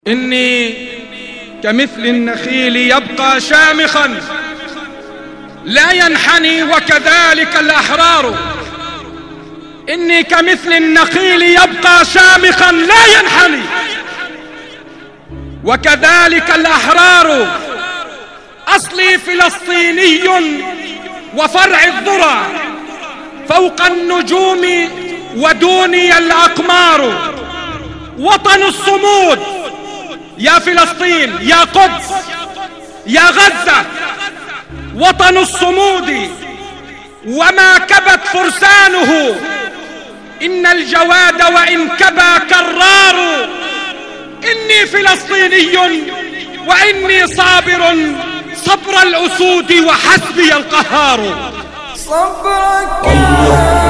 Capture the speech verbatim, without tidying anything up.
إني كمثل النخيل يبقى شامخا لا ينحني وكذلك الأحرار. إني كمثل النخيل يبقى شامخا لا ينحني وكذلك الأحرار. أصلي فلسطيني وفرع الذرى فوق النجوم ودوني الأقمار. وطن الصمود يا فلسطين يا قدس يا غزة، وطن الصمود وما كبت فرسانه. إن الجواد وإن كبى كرار. إني فلسطيني وإني صابر صبر الأسود وحسبي القهار. صبرك